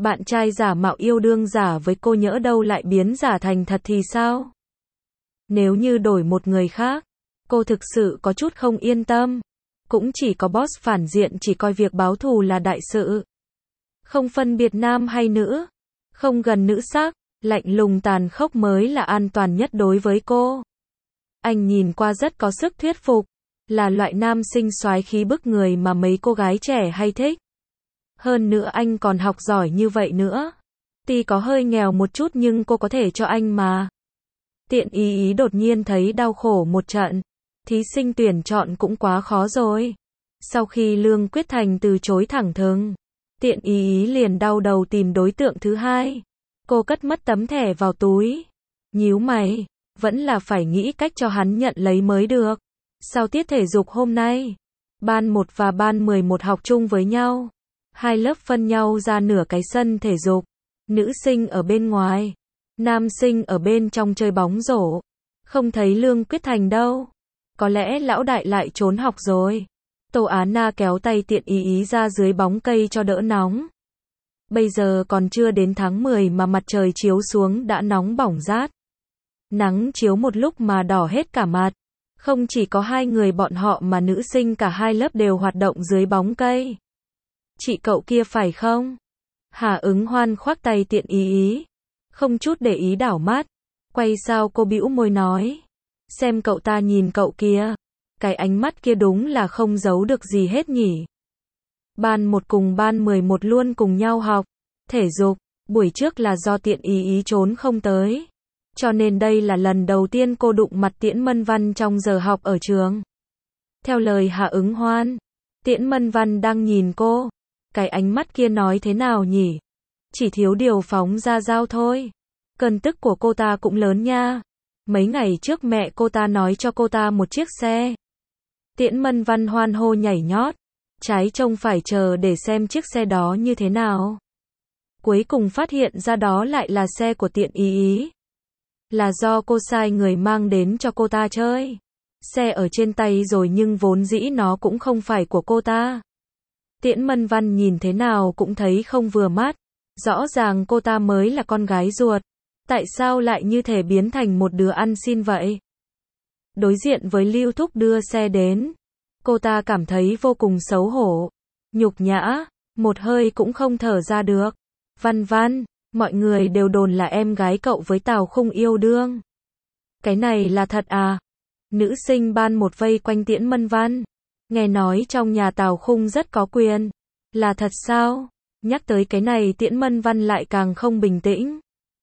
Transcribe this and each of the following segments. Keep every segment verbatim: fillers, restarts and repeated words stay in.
Bạn trai giả mạo yêu đương giả với cô nhỡ đâu lại biến giả thành thật thì sao? Nếu như đổi một người khác, cô thực sự có chút không yên tâm. Cũng chỉ có boss phản diện chỉ coi việc báo thù là đại sự. Không phân biệt nam hay nữ, không gần nữ sắc, lạnh lùng tàn khốc mới là an toàn nhất đối với cô. Anh nhìn qua rất có sức thuyết phục, là loại nam sinh soái khí bức người mà mấy cô gái trẻ hay thích. Hơn nữa anh còn học giỏi như vậy nữa. Tuy có hơi nghèo một chút nhưng cô có thể cho anh mà. Tiện ý ý đột nhiên thấy đau khổ một trận. Thí sinh tuyển chọn cũng quá khó rồi. Sau khi Lương Quyết Thành từ chối thẳng thừng, tiện ý ý liền đau đầu tìm đối tượng thứ hai. Cô cất mất tấm thẻ vào túi. Nhíu mày, vẫn là phải nghĩ cách cho hắn nhận lấy mới được. Sau tiết thể dục hôm nay, ban một và ban mười một học chung với nhau. Hai lớp phân nhau ra nửa cái sân thể dục. Nữ sinh ở bên ngoài, nam sinh ở bên trong chơi bóng rổ. Không thấy Lương Quyết Thành đâu. Có lẽ lão đại lại trốn học rồi. Tô Á Na kéo tay tiện ý ý ra dưới bóng cây cho đỡ nóng. Bây giờ còn chưa đến tháng mười mà mặt trời chiếu xuống đã nóng bỏng rát. Nắng chiếu một lúc mà đỏ hết cả mặt. Không chỉ có hai người bọn họ mà nữ sinh cả hai lớp đều hoạt động dưới bóng cây. Chị cậu kia phải không? Hà Ứng Hoan khoác tay tiện ý ý. Không chút để ý đảo mắt. Quay sao cô bĩu môi nói. Xem cậu ta nhìn cậu kia. Cái ánh mắt kia đúng là không giấu được gì hết nhỉ. Ban một cùng ban mười một luôn cùng nhau học. Thể dục. Buổi trước là do tiện ý ý trốn không tới. Cho nên đây là lần đầu tiên cô đụng mặt Tiễn Mân Văn trong giờ học ở trường. Theo lời Hạ Ứng Hoan, Tiễn Mân Văn đang nhìn cô. Cái ánh mắt kia nói thế nào nhỉ? Chỉ thiếu điều phóng ra dao thôi. Cơn tức của cô ta cũng lớn nha. Mấy ngày trước mẹ cô ta nói cho cô ta một chiếc xe. Tiễn Mân Văn hoan hô nhảy nhót. Trái trông phải chờ để xem chiếc xe đó như thế nào. Cuối cùng phát hiện ra đó lại là xe của tiện ý ý. Là do cô sai người mang đến cho cô ta chơi. Xe ở trên tay rồi nhưng vốn dĩ nó cũng không phải của cô ta. Tiễn Mân Văn nhìn thế nào cũng thấy không vừa mắt. Rõ ràng cô ta mới là con gái ruột. Tại sao lại như thể biến thành một đứa ăn xin vậy? Đối diện với Lưu Thúc đưa xe đến. Cô ta cảm thấy vô cùng xấu hổ. Nhục nhã. Một hơi cũng không thở ra được. Văn Văn. Mọi người đều đồn là em gái cậu với Tào Khung yêu đương. Cái này là thật à? Nữ sinh ban một vây quanh Tiễn Mân Văn. Nghe nói trong nhà Tào Khung rất có quyền. Là thật sao? Nhắc tới cái này Tiễn Mân Văn lại càng không bình tĩnh.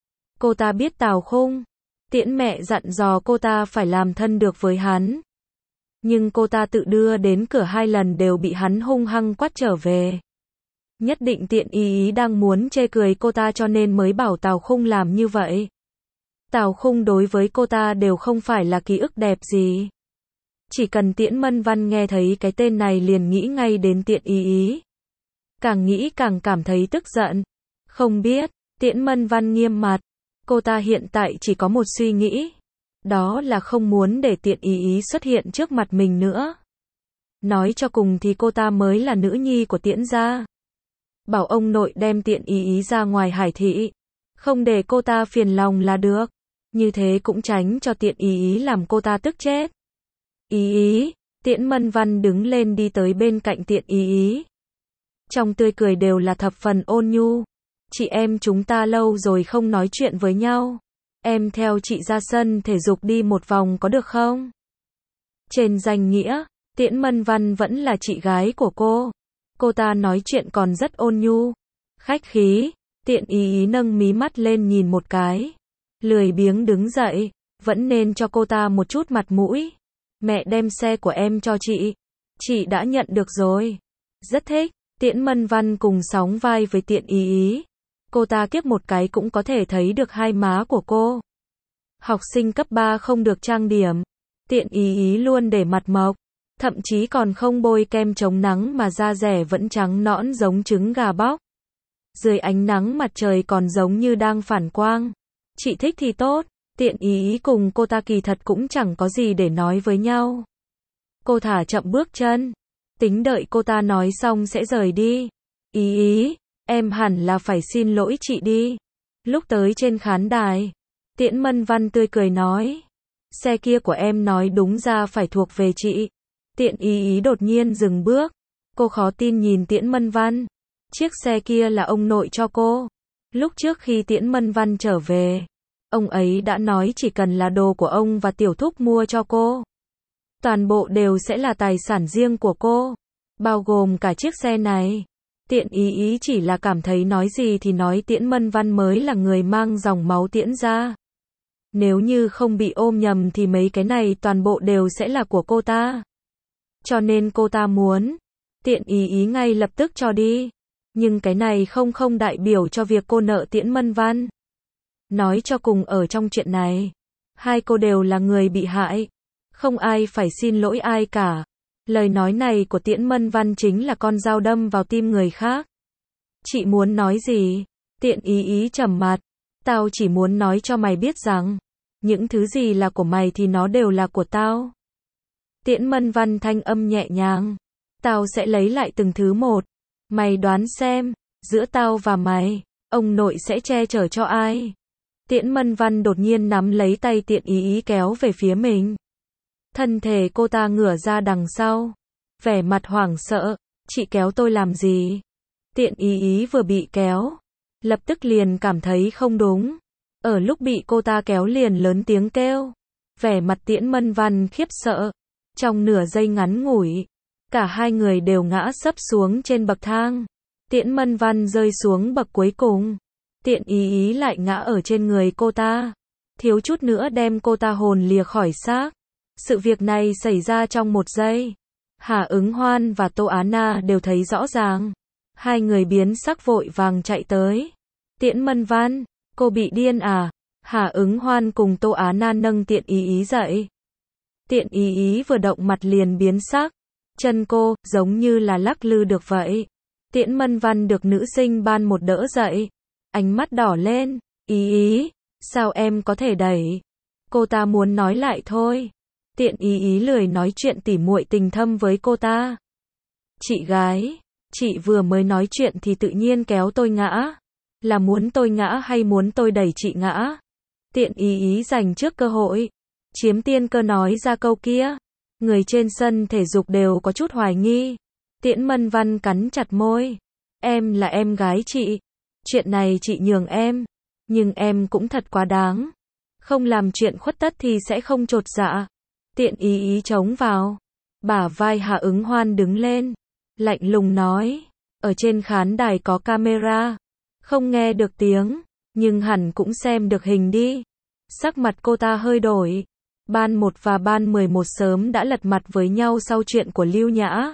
Cô ta biết Tào Khung. Tiễn mẹ dặn dò cô ta phải làm thân được với hắn. Nhưng cô ta tự đưa đến cửa hai lần đều bị hắn hung hăng quát trở về. Nhất định tiện ý ý đang muốn chê cười cô ta cho nên mới bảo Tào Khung làm như vậy. Tào Khung đối với cô ta đều không phải là ký ức đẹp gì. Chỉ cần Tiễn Mân Văn nghe thấy cái tên này liền nghĩ ngay đến tiện ý ý. Càng nghĩ càng cảm thấy tức giận. Không biết, Tiễn Mân Văn nghiêm mặt. Cô ta hiện tại chỉ có một suy nghĩ. Đó là không muốn để tiện ý ý xuất hiện trước mặt mình nữa. Nói cho cùng thì cô ta mới là nữ nhi của Tiễn gia. Bảo ông nội đem tiện ý ý ra ngoài hải thị. Không để cô ta phiền lòng là được. Như thế cũng tránh cho tiện ý ý làm cô ta tức chết. Ý ý, Tiễn Mân Văn đứng lên đi tới bên cạnh tiện ý ý. Trong tươi cười đều là thập phần ôn nhu. Chị em chúng ta lâu rồi không nói chuyện với nhau. Em theo chị ra sân thể dục đi một vòng có được không? Trên danh nghĩa, Tiễn Mân Văn vẫn là chị gái của cô. Cô ta nói chuyện còn rất ôn nhu. Khách khí, tiện ý ý nâng mí mắt lên nhìn một cái. Lười biếng đứng dậy, vẫn nên cho cô ta một chút mặt mũi. Mẹ đem xe của em cho chị. Chị đã nhận được rồi. Rất thích, Tiễn Mân Văn cùng sóng vai với tiện ý ý. Cô ta kiếp một cái cũng có thể thấy được hai má của cô. Học sinh cấp ba không được trang điểm. Tiện ý ý luôn để mặt mộc. Thậm chí còn không bôi kem chống nắng mà da rẻ vẫn trắng nõn giống trứng gà bóc. Dưới ánh nắng mặt trời còn giống như đang phản quang. Chị thích thì tốt, tiện ý ý cùng cô ta kỳ thật cũng chẳng có gì để nói với nhau. Cô thả chậm bước chân, tính đợi cô ta nói xong sẽ rời đi. Ý ý, Em hẳn là phải xin lỗi chị đi. Lúc tới trên khán đài, Tiễn Mân Văn tươi cười nói. Xe kia của em nói đúng ra phải thuộc về chị. Tiễn Ý Ý đột nhiên dừng bước. Cô khó tin nhìn Tiễn Mân Văn. Chiếc xe kia là ông nội cho cô. Lúc trước khi Tiễn Mân Văn trở về, ông ấy đã nói chỉ cần là đồ của ông và tiểu thúc mua cho cô, toàn bộ đều sẽ là tài sản riêng của cô, bao gồm cả chiếc xe này. Tiễn Ý Ý chỉ là cảm thấy nói gì thì nói Tiễn Mân Văn mới là người mang dòng máu Tiễn ra. Nếu như không bị ôm nhầm thì mấy cái này toàn bộ đều sẽ là của cô ta. Cho nên cô ta muốn. Tiễn Ý Ý ngay lập tức cho đi. Nhưng cái này không không đại biểu cho việc cô nợ Tiễn Mân Văn. Nói cho cùng ở trong chuyện này, hai cô đều là người bị hại. Không ai phải xin lỗi ai cả. Lời nói này của Tiễn Mân Văn chính là con dao đâm vào tim người khác. Chị muốn nói gì? Tiễn Ý Ý trầm mặt. Tao chỉ muốn nói cho mày biết rằng, những thứ gì là của mày thì nó đều là của tao. Tiễn Mân Văn thanh âm nhẹ nhàng. Tao sẽ lấy lại từng thứ một. Mày đoán xem, giữa tao và mày, ông nội sẽ che chở cho ai? Tiễn Mân Văn đột nhiên nắm lấy tay Tiễn Ý Ý kéo về phía mình. Thân thể cô ta ngửa ra đằng sau, vẻ mặt hoảng sợ. Chị kéo tôi làm gì? Tiễn Ý Ý vừa bị kéo, lập tức liền cảm thấy không đúng. Ở lúc bị cô ta kéo liền lớn tiếng kêu. Vẻ mặt Tiễn Mân Văn khiếp sợ. Trong nửa giây ngắn ngủi, cả hai người đều ngã sấp xuống trên bậc thang. Tiễn Mân Văn rơi xuống bậc cuối cùng. Tiễn Ý Ý lại ngã ở trên người cô ta. Thiếu chút nữa đem cô ta hồn lìa khỏi xác. Sự việc này xảy ra trong một giây. Hà Ứng Hoan và Tô Á Na đều thấy rõ ràng. Hai người biến sắc vội vàng chạy tới. Tiễn Mân Văn, cô bị điên à? Hà Ứng Hoan cùng Tô Á Na nâng Tiễn Ý Ý dậy. Tiễn Ý Ý vừa động mặt liền biến sắc. Chân cô, giống như là lắc lư được vậy. Tiễn Mân Văn được nữ sinh ban một đỡ dậy. Ánh mắt đỏ lên. Ý Ý, sao em có thể đẩy? Cô ta muốn nói lại thôi. Tiễn Ý Ý lười nói chuyện tỉ muội tình thâm với cô ta. Chị gái, chị vừa mới nói chuyện thì tự nhiên kéo tôi ngã. Là muốn tôi ngã hay muốn tôi đẩy chị ngã? Tiễn Ý Ý dành trước cơ hội. Chiếm tiên cơ nói ra câu kia. Người trên sân thể dục đều có chút hoài nghi. Tiễn Mân Văn cắn chặt môi. Em là em gái chị. Chuyện này chị nhường em. Nhưng em cũng thật quá đáng. Không làm chuyện khuất tất thì sẽ không chột dạ. Tiễn Ý Ý chống vào. Bả vai Hà Ứng Hoan đứng lên. Lạnh lùng nói. Ở trên khán đài có camera. Không nghe được tiếng. Nhưng hẳn cũng xem được hình đi. Sắc mặt cô ta hơi đổi. Ban một và ban mười một sớm đã lật mặt với nhau sau chuyện của Lưu Nhã.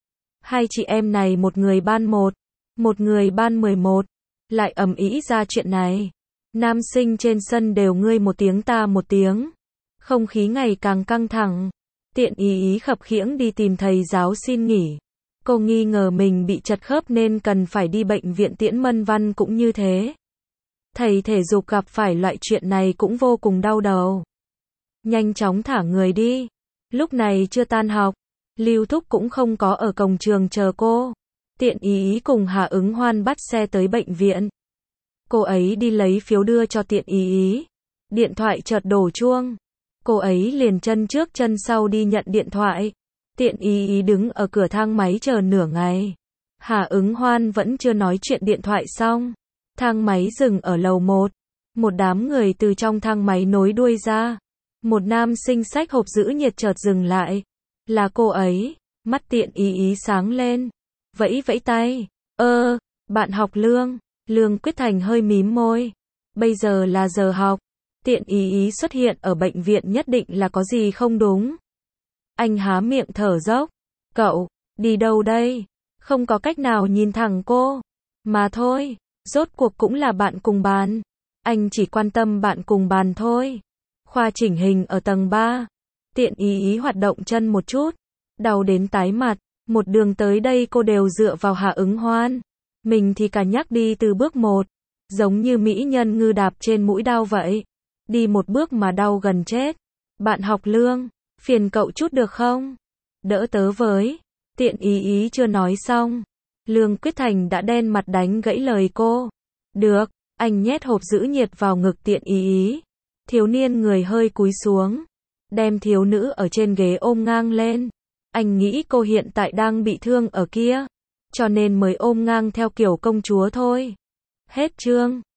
Hai chị em này một người ban một, một người ban mười một, lại ầm ĩ ra chuyện này. Nam sinh trên sân đều ngươi một tiếng ta một tiếng. Không khí ngày càng căng thẳng. Tiễn Ý Ý khập khiễng đi tìm thầy giáo xin nghỉ. Cô nghi ngờ mình bị chật khớp nên cần phải đi bệnh viện. Tiễn Mân Văn cũng như thế. Thầy thể dục gặp phải loại chuyện này cũng vô cùng đau đầu. Nhanh chóng thả người đi. Lúc này chưa tan học. Lưu Thúc cũng không có ở cổng trường chờ cô. Tiễn Ý Ý cùng Hà Ứng Hoan bắt xe tới bệnh viện. Cô ấy đi lấy phiếu đưa cho Tiễn Ý Ý. Điện thoại chợt đổ chuông. Cô ấy liền chân trước chân sau đi nhận điện thoại. Tiễn Ý Ý đứng ở cửa thang máy chờ nửa ngày. Hà Ứng Hoan vẫn chưa nói chuyện điện thoại xong. Thang máy dừng ở lầu một. Một đám người từ trong thang máy nối đuôi ra. Một nam sinh xách hộp giữ nhiệt chợt dừng lại. Là cô ấy. Mắt Tiễn Ý Ý sáng lên. Vẫy vẫy tay. Ơ, bạn học Lương. Lương Quyết Thành hơi mím môi. Bây giờ là giờ học. Tiễn Ý Ý xuất hiện ở bệnh viện nhất định là có gì không đúng. Anh há miệng thở dốc. Cậu, đi đâu đây? Không có cách nào nhìn thẳng cô. Mà thôi, rốt cuộc cũng là bạn cùng bàn. Anh chỉ quan tâm bạn cùng bàn thôi. Khoa chỉnh hình ở tầng ba. Tiễn Ý Ý hoạt động chân một chút. Đau đến tái mặt. Một đường tới đây cô đều dựa vào Hà Ứng Hoan. Mình thì cả nhắc đi từ bước một. Giống như mỹ nhân ngư đạp trên mũi đau vậy. Đi một bước mà đau gần chết. Bạn học Lương, phiền cậu chút được không? Đỡ tớ với. Tiễn Ý Ý chưa nói xong. Lương Quyết Thành đã đen mặt đánh gãy lời cô. Được, anh nhét hộp giữ nhiệt vào ngực tiện ý ý. Thiếu niên người hơi cúi xuống, đem thiếu nữ ở trên ghế ôm ngang lên. Anh nghĩ cô hiện tại đang bị thương ở kia, cho nên mới ôm ngang theo kiểu công chúa thôi. Hết chương.